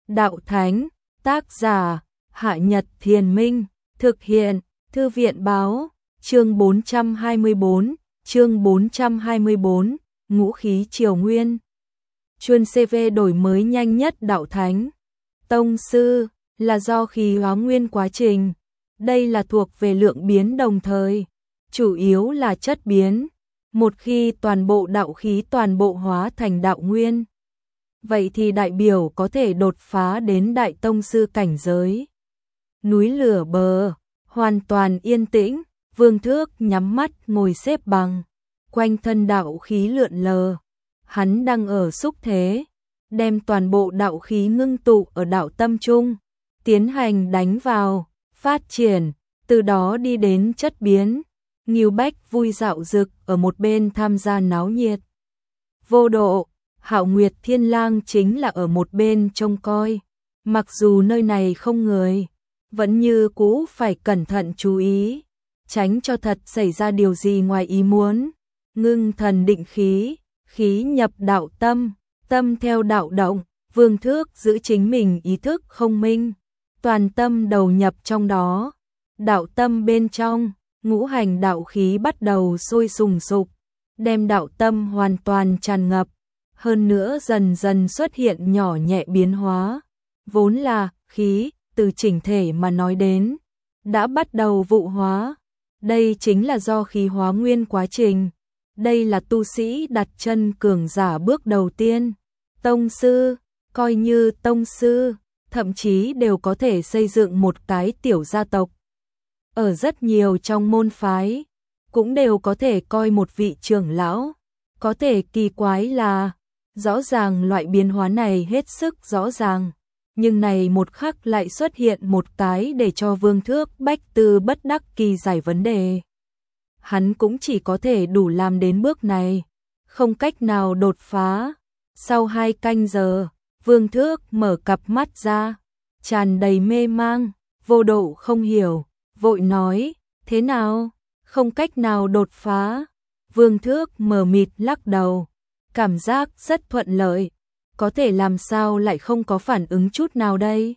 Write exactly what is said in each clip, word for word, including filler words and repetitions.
Đạo Thánh, tác giả, Hạ Nhật Thiền Minh, thực hiện, Thư viện Báo, chương bốn trăm hai mươi bốn, chương bốn trăm hai mươi bốn, Ngũ khí triều nguyên. Chuân xê vê đổi mới nhanh nhất Đạo Thánh. Tông sư, là do khí hóa nguyên quá trình. Đây là thuộc về lượng biến đồng thời, chủ yếu là chất biến. Một khi toàn bộ đạo khí toàn bộ hóa thành đạo nguyên, vậy thì đại biểu có thể đột phá đến đại tông sư cảnh giới. Núi lửa bờ, hoàn toàn yên tĩnh, Vương Thước nhắm mắt ngồi xếp bằng, quanh thân đạo khí lượn lờ. Hắn đang ở xúc thế, đem toàn bộ đạo khí ngưng tụ ở đạo tâm trung, tiến hành đánh vào, phát triển, từ đó đi đến chất biến. Ngưu Bách vui dạo dực ở một bên tham gia náo nhiệt. Vô Độ, Hạo Nguyệt Thiên Lang chính là ở một bên trông coi. Mặc dù nơi này không người, vẫn như cũ phải cẩn thận chú ý, tránh cho thật xảy ra điều gì ngoài ý muốn. Ngưng thần định khí, khí nhập đạo tâm, tâm theo đạo động, Vương Thước giữ chính mình ý thức không minh, toàn tâm đầu nhập trong đó. Đạo tâm bên trong, ngũ hành đạo khí bắt đầu sôi sùng sục, đem đạo tâm hoàn toàn tràn ngập, hơn nữa dần dần xuất hiện nhỏ nhẹ biến hóa. Vốn là khí, từ chỉnh thể mà nói đến, đã bắt đầu vụ hóa. Đây chính là do khí hóa nguyên quá trình. Đây là tu sĩ đặt chân cường giả bước đầu tiên. Tông sư, coi như tông sư, thậm chí đều có thể xây dựng một cái tiểu gia tộc. Ở rất nhiều trong môn phái, cũng đều có thể coi một vị trưởng lão. Có thể kỳ quái là, rõ ràng loại biến hóa này hết sức rõ ràng, nhưng này một khắc lại xuất hiện một cái để cho Vương Thước bách tư bất đắc kỳ giải vấn đề. Hắn cũng chỉ có thể đủ làm đến bước này, không cách nào đột phá. Sau hai canh giờ, Vương Thước mở cặp mắt ra, tràn đầy mê mang. Vô Độ không hiểu, vội nói, thế nào, không cách nào đột phá. Vương Thước mờ mịt lắc đầu, cảm giác rất thuận lợi, có thể làm sao lại không có phản ứng chút nào đây.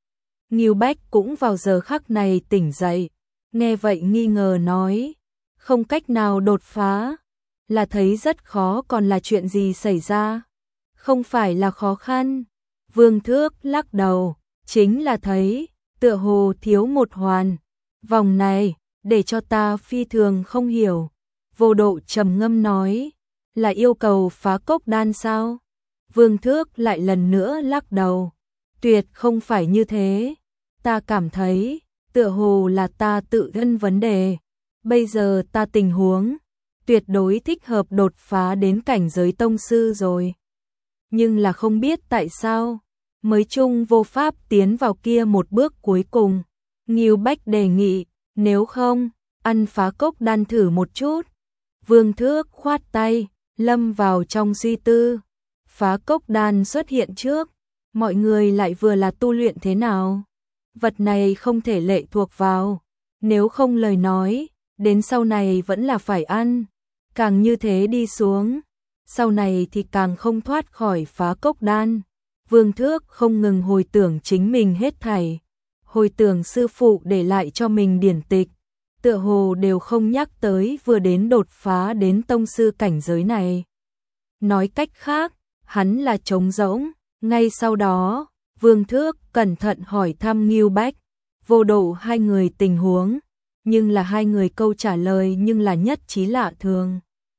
Ngưu Bách cũng vào giờ khắc này tỉnh dậy, nghe vậy nghi ngờ nói, không cách nào đột phá, là thấy rất khó còn là chuyện gì xảy ra? Không phải là khó khăn. Vương Thước lắc đầu, chính là thấy, tựa hồ thiếu một hoàn. Vòng này, để cho ta phi thường không hiểu. Vô Độ trầm ngâm nói, là yêu cầu phá cốc đan sao? Vương Thước lại lần nữa lắc đầu, tuyệt không phải như thế. Ta cảm thấy, tựa hồ là ta tự thân vấn đề. Bây giờ ta tình huống, tuyệt đối thích hợp đột phá đến cảnh giới tông sư rồi. Nhưng là không biết tại sao, mới chung vô pháp tiến vào kia một bước cuối cùng. Ngưu Bách đề nghị, nếu không, ăn phá cốc đan thử một chút. Vương Thước khoát tay, lâm vào trong suy tư. Phá cốc đan xuất hiện trước, mọi người lại vừa là tu luyện thế nào? Vật này không thể lệ thuộc vào, nếu không lời nói, đến sau này vẫn là phải ăn. Càng như thế đi xuống, sau này thì càng không thoát khỏi phá cốc đan. Vương Thước không ngừng hồi tưởng chính mình hết thảy, hồi tưởng sư phụ để lại cho mình điển tịch, tựa hồ đều không nhắc tới vừa đến đột phá đến tông sư cảnh giới này. Nói cách khác, hắn là trống rỗng. Ngay sau đó, Vương Thước cẩn thận hỏi thăm Ngưu Bách, Vô Độ hai người tình huống, nhưng là hai người câu trả lời nhưng là nhất trí lạ thường.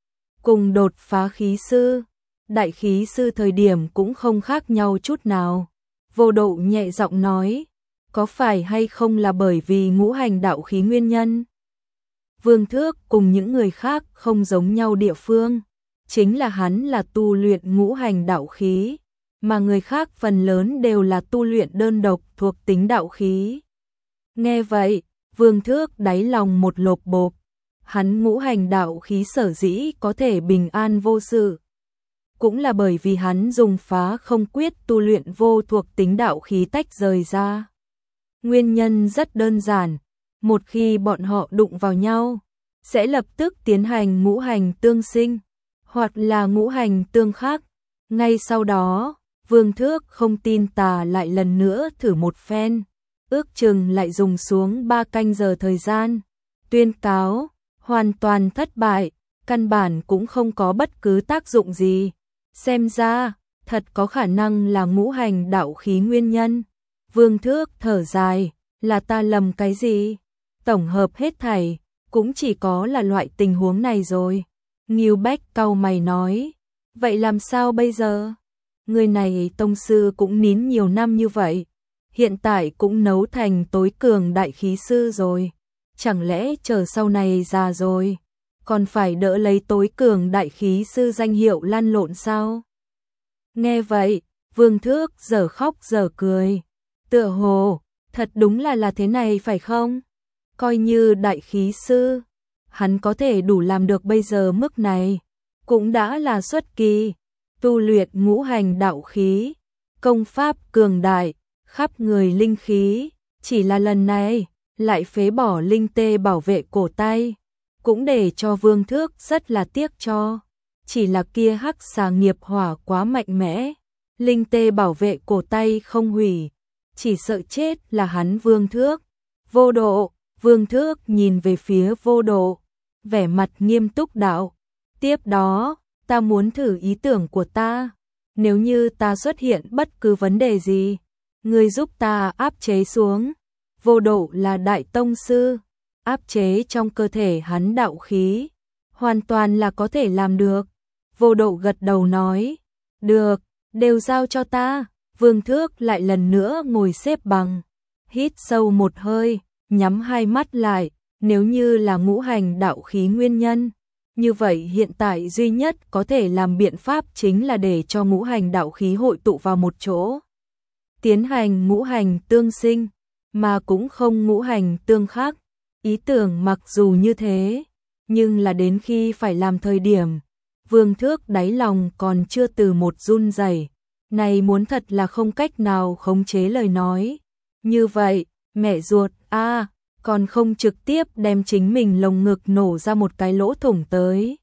Cùng đột phá khí sư, đại khí sư thời điểm cũng không khác nhau chút nào. Vô Độ nhẹ giọng nói, có phải hay không là bởi vì ngũ hành đạo khí nguyên nhân? Vương Thước cùng những người khác không giống nhau địa phương, chính là hắn là tu luyện ngũ hành đạo khí, mà người khác phần lớn đều là tu luyện đơn độc thuộc tính đạo khí. Nghe vậy, Vương Thước đáy lòng một lột bột, hắn ngũ hành đạo khí sở dĩ có thể bình an vô sự, cũng là bởi vì hắn dùng phá không quyết tu luyện vô thuộc tính đạo khí tách rời ra. Nguyên nhân rất đơn giản, một khi bọn họ đụng vào nhau, sẽ lập tức tiến hành ngũ hành tương sinh, hoặc là ngũ hành tương khắc. Ngay sau đó, Vương Thước không tin tà lại lần nữa thử một phen, ước chừng lại dùng xuống ba canh giờ thời gian. Tuyên cáo, hoàn toàn thất bại, căn bản cũng không có bất cứ tác dụng gì. Xem ra, thật có khả năng là ngũ hành đạo khí nguyên nhân. Vương Thước thở dài, là ta lầm cái gì? Tổng hợp hết thảy, cũng chỉ có là loại tình huống này rồi. Ngưu Bách cau mày nói, vậy làm sao bây giờ? Người này tông sư cũng nín nhiều năm như vậy, hiện tại cũng nấu thành tối cường đại khí sư rồi. Chẳng lẽ chờ sau này già rồi, còn phải đỡ lấy tối cường đại khí sư danh hiệu lăn lộn sao? Nghe vậy, Vương Thước giờ khóc giờ cười. Tựa hồ, thật đúng là là thế này phải không? Coi như đại khí sư, hắn có thể đủ làm được bây giờ mức này, cũng đã là xuất kỳ. Tu luyện ngũ hành đạo khí, công pháp cường đại, khắp người linh khí, chỉ là lần này, lại phế bỏ linh tê bảo vệ cổ tay, cũng để cho Vương Thước rất là tiếc cho. Chỉ là kia hắc xà nghiệp hỏa quá mạnh mẽ, linh tê bảo vệ cổ tay không hủy, chỉ sợ chết là hắn Vương Thước. Vô Độ, Vương Thước nhìn về phía Vô Độ, vẻ mặt nghiêm túc đạo, tiếp đó, ta muốn thử ý tưởng của ta, nếu như ta xuất hiện bất cứ vấn đề gì, ngươi giúp ta áp chế xuống. Vô Độ là đại tông sư, áp chế trong cơ thể hắn đạo khí, hoàn toàn là có thể làm được. Vô Độ gật đầu nói, được, đều giao cho ta. Vương Thước lại lần nữa ngồi xếp bằng, hít sâu một hơi, nhắm hai mắt lại, nếu như là ngũ hành đạo khí nguyên nhân, như vậy hiện tại duy nhất có thể làm biện pháp chính là để cho ngũ hành đạo khí hội tụ vào một chỗ, tiến hành ngũ hành tương sinh, mà cũng không ngũ hành tương khắc. Ý tưởng mặc dù như thế, nhưng là đến khi phải làm thời điểm, Vương Thước đáy lòng còn chưa từ một run rẩy. Này muốn thật là không cách nào khống chế lời nói. Như vậy, mẹ ruột, a à, còn không trực tiếp đem chính mình lồng ngực nổ ra một cái lỗ thủng tới.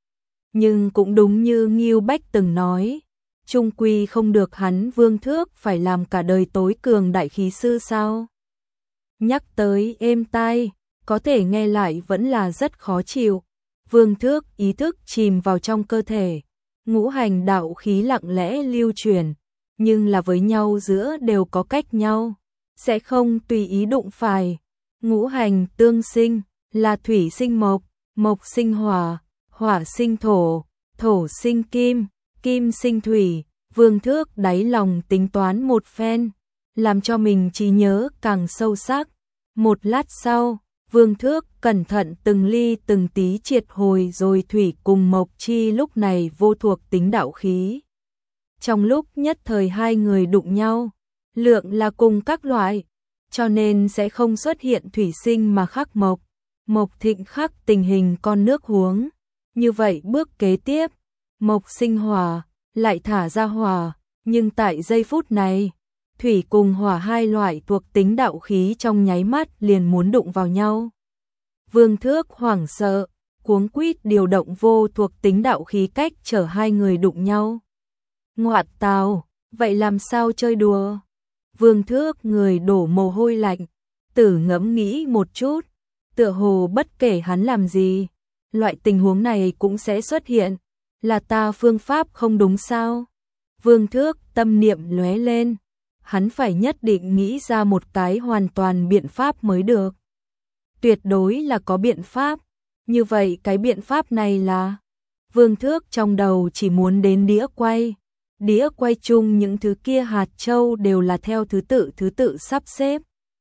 Nhưng cũng đúng như Ngưu Bách từng nói, chung quy không được hắn Vương Thước phải làm cả đời tối cường đại khí sư sao. Nhắc tới êm tai, có thể nghe lại vẫn là rất khó chịu. Vương Thước ý thức chìm vào trong cơ thể, ngũ hành đạo khí lặng lẽ lưu truyền, nhưng là với nhau giữa đều có cách nhau, sẽ không tùy ý đụng phải. Ngũ hành tương sinh, là thủy sinh mộc, mộc sinh hỏa, hỏa sinh thổ, thổ sinh kim, kim sinh thủy. Vương Thước đáy lòng tính toán một phen, làm cho mình trí nhớ càng sâu sắc. Một lát sau, Vương Thước cẩn thận từng ly từng tí triệt hồi rồi thủy cùng mộc chi lúc này vô thuộc tính đạo khí. Trong lúc nhất thời hai người đụng nhau, lượng là cùng các loại, cho nên sẽ không xuất hiện thủy sinh mà khắc mộc, mộc thịnh khắc tình hình con nước huống. Như vậy bước kế tiếp, mộc sinh hỏa, lại thả ra hỏa, nhưng tại giây phút này, thủy cùng hỏa hai loại thuộc tính đạo khí trong nháy mắt liền muốn đụng vào nhau. Vương Thước hoảng sợ, cuống quýt điều động vô thuộc tính đạo khí cách chở hai người đụng nhau. Ngoạt tào, vậy làm sao chơi đùa? Vương Thước người đổ mồ hôi lạnh, tử ngẫm nghĩ một chút, tựa hồ bất kể hắn làm gì, loại tình huống này cũng sẽ xuất hiện, là ta phương pháp không đúng sao? Vương Thước tâm niệm lóe lên, hắn phải nhất định nghĩ ra một cái hoàn toàn biện pháp mới được. Tuyệt đối là có biện pháp, như vậy cái biện pháp này là... Vương Thước trong đầu chỉ muốn đến đĩa quay, đĩa quay chung những thứ kia hạt châu đều là theo thứ tự thứ tự sắp xếp,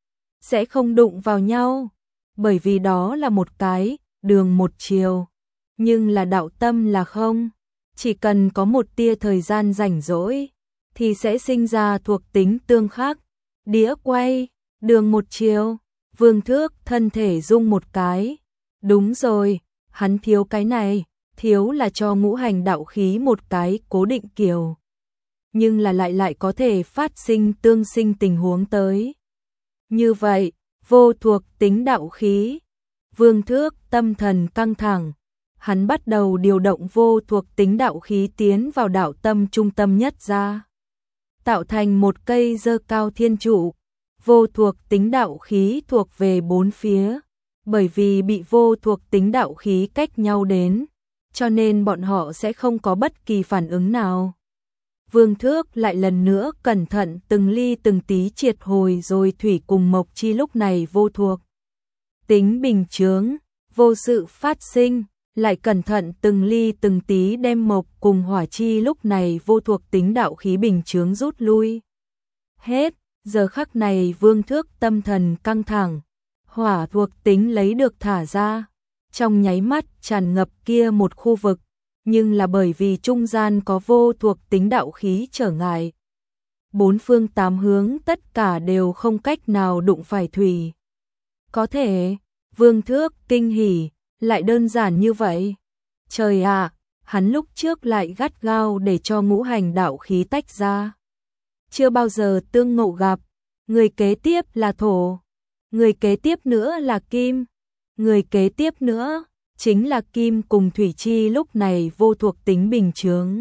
sẽ không đụng vào nhau, bởi vì đó là một cái đường một chiều, nhưng là đạo tâm là không, chỉ cần có một tia thời gian rảnh rỗi thì sẽ sinh ra thuộc tính tương khắc. Đĩa quay, đường một chiều. Vương Thước thân thể rung một cái. Đúng rồi, hắn thiếu cái này, thiếu là cho ngũ hành đạo khí một cái cố định kiểu. Nhưng là lại lại có thể phát sinh tương sinh tình huống tới. Như vậy, vô thuộc tính đạo khí. Vương Thước tâm thần căng thẳng. Hắn bắt đầu điều động vô thuộc tính đạo khí tiến vào đạo tâm trung tâm nhất ra. tạo thành một cây dơ cao thiên trụ. Vô thuộc tính đạo khí thuộc về bốn phía, bởi vì bị vô thuộc tính đạo khí cách nhau đến, cho nên bọn họ sẽ không có bất kỳ phản ứng nào. Vương Thước lại lần nữa cẩn thận từng ly từng tí triệt hồi rồi thủy cùng mộc chi lúc này vô thuộc tính bình chướng, vô sự phát sinh, lại cẩn thận từng ly từng tí đem mộc cùng hỏa chi lúc này vô thuộc tính đạo khí bình chướng rút lui. Hết, giờ khắc này Vương Thước tâm thần căng thẳng, hỏa thuộc tính lấy được thả ra, trong nháy mắt tràn ngập kia một khu vực, nhưng là bởi vì trung gian có vô thuộc tính đạo khí trở ngại. Bốn phương tám hướng tất cả đều không cách nào đụng phải thủy. Có thể, Vương Thước kinh hỉ, lại đơn giản như vậy. Trời ạ, hắn lúc trước lại gắt gao để cho ngũ hành đạo khí tách ra. Chưa bao giờ tương ngộ gặp, người kế tiếp là thổ, người kế tiếp nữa là kim, người kế tiếp nữa chính là kim cùng thủy chi lúc này vô thuộc tính bình chướng.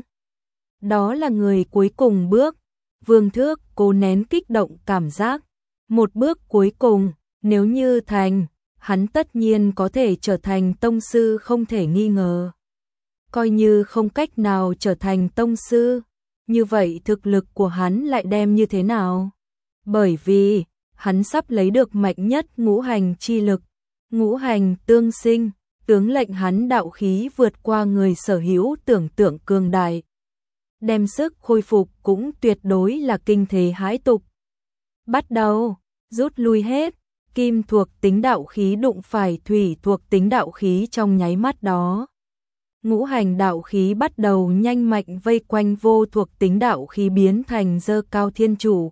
Đó là người cuối cùng bước, Vương Thước cố nén kích động cảm giác. Một bước cuối cùng, nếu như thành, hắn tất nhiên có thể trở thành tông sư không thể nghi ngờ. Coi như không cách nào trở thành tông sư, như vậy thực lực của hắn lại đem như thế nào? Bởi vì, hắn sắp lấy được mạnh nhất ngũ hành chi lực, ngũ hành tương sinh, tướng lệnh hắn đạo khí vượt qua người sở hữu tưởng tượng cường đại. Đem sức khôi phục cũng tuyệt đối là kinh thế hãi tục. Bắt đầu, rút lui hết, kim thuộc tính đạo khí đụng phải thủy thuộc tính đạo khí trong nháy mắt đó. Ngũ hành đạo khí bắt đầu nhanh mạnh vây quanh vô thuộc tính đạo khí biến thành dơ cao thiên trụ.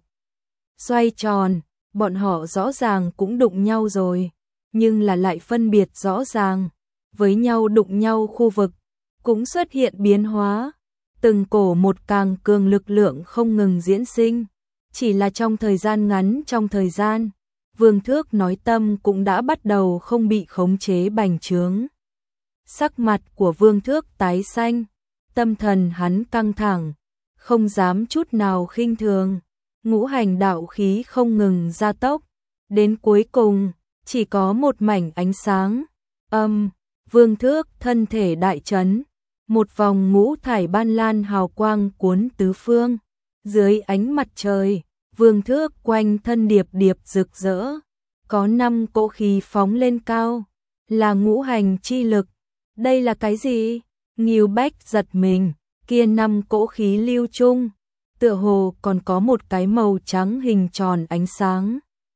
Xoay tròn, bọn họ rõ ràng cũng đụng nhau rồi, nhưng là lại phân biệt rõ ràng. Với nhau đụng nhau khu vực, cũng xuất hiện biến hóa. Từng cổ một càng cường lực lượng không ngừng diễn sinh. Chỉ là trong thời gian ngắn trong thời gian, Vương Thước nói tâm cũng đã bắt đầu không bị khống chế bành trướng. Sắc mặt của Vương Thước tái xanh, tâm thần hắn căng thẳng, không dám chút nào khinh thường. Ngũ hành đạo khí không ngừng gia tốc, đến cuối cùng, chỉ có một mảnh ánh sáng. Âm, Vương Thước thân thể đại chấn, một vòng ngũ thải ban lan hào quang cuốn tứ phương. Dưới ánh mặt trời, Vương Thước quanh thân điệp điệp rực rỡ, có năm cỗ khí phóng lên cao, là ngũ hành chi lực. Đây là cái gì? Ngưu Bách giật mình, kia năm cỗ khí lưu chung, tựa hồ còn có một cái màu trắng hình tròn ánh sáng.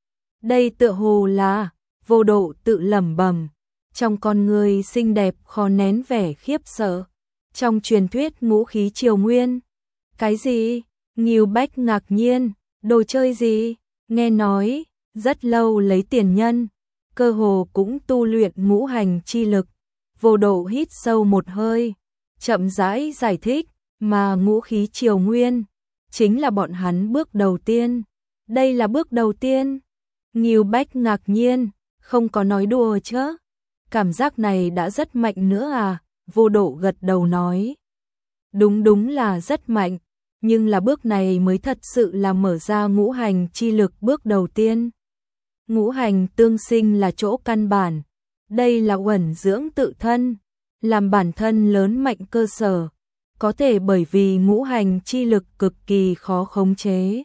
Đây tựa hồ là, Vô Độ tự lẩm bẩm, trong con người xinh đẹp khó nén vẻ khiếp sợ. Trong truyền thuyết ngũ khí triều nguyên. Cái gì? Ngưu Bách ngạc nhiên, đồ chơi gì? Nghe nói, rất lâu lấy tiền nhân, cơ hồ cũng tu luyện ngũ hành chi lực. Vô Độ hít sâu một hơi, chậm rãi giải thích, mà ngũ khí triều nguyên chính là bọn hắn bước đầu tiên. Đây là bước đầu tiên. Ngưu Bách ngạc nhiên, không có nói đùa chứ? Cảm giác này đã rất mạnh nữa à? Vô Độ gật đầu nói. Đúng đúng là rất mạnh, nhưng là bước này mới thật sự là mở ra ngũ hành chi lực bước đầu tiên. Ngũ hành tương sinh là chỗ căn bản. Đây là uẩn dưỡng tự thân, làm bản thân lớn mạnh cơ sở. Có thể bởi vì ngũ hành chi lực cực kỳ khó khống chế.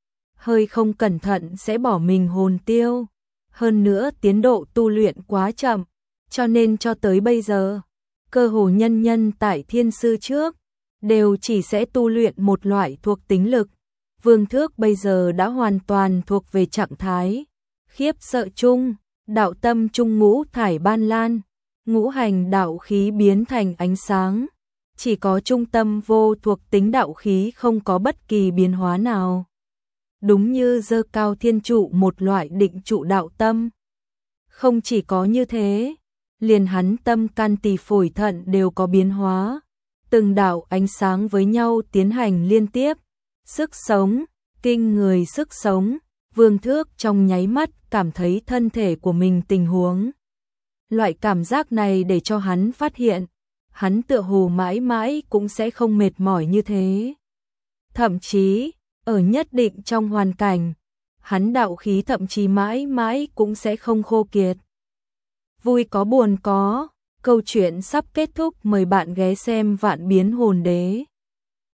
Hơi không cẩn thận sẽ bỏ mình hồn tiêu. Hơn nữa tiến độ tu luyện quá chậm, cho nên cho tới bây giờ, cơ hồ nhân nhân tại thiên sư trước, đều chỉ sẽ tu luyện một loại thuộc tính lực. Vương Thước bây giờ đã hoàn toàn thuộc về trạng thái khiếp sợ chung, đạo tâm trung ngũ thải ban lan, ngũ hành đạo khí biến thành ánh sáng. Chỉ có trung tâm vô thuộc tính đạo khí không có bất kỳ biến hóa nào. Đúng như dơ cao thiên trụ một loại định trụ đạo tâm. Không chỉ có như thế, liền hắn tâm can tỳ phổi thận đều có biến hóa. Từng đạo ánh sáng với nhau tiến hành liên tiếp. Sức sống, kinh người sức sống. Vương Thước trong nháy mắt cảm thấy thân thể của mình tình huống. Loại cảm giác này để cho hắn phát hiện, hắn tựa hồ mãi mãi cũng sẽ không mệt mỏi như thế. Thậm chí, Ở nhất định trong hoàn cảnh, hắn đạo khí thậm chí mãi mãi cũng sẽ không khô kiệt. Vui có buồn có, câu chuyện sắp kết thúc, mời bạn ghé xem Vạn Biến Hồn Đế.